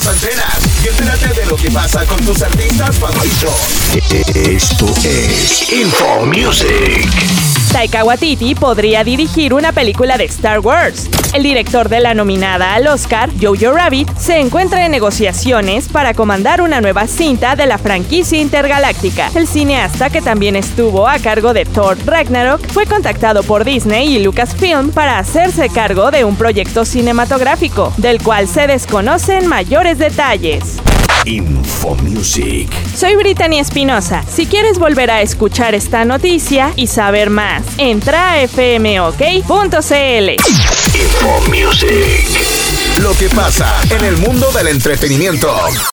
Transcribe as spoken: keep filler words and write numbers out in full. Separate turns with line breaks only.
antenas y entérate de lo que pasa con tus artistas favoritos. Esto es Info Music.
Taika Waititi podría dirigir una película de Star Wars. El director de la nominada al Oscar, Jojo Rabbit, se encuentra en negociaciones para comandar una nueva cinta de la franquicia intergaláctica. El cineasta, que también estuvo a cargo de Thor Ragnarok, fue contactado por Disney y Lucasfilm para hacerse cargo de un proyecto cinematográfico, del cual se desconocen mayores detalles.
Info Music.
Soy Brittany Espinosa. Si quieres volver a escuchar esta noticia y saber más, entra a f m o k punto c l.
Info Music. Lo que pasa en el mundo del entretenimiento.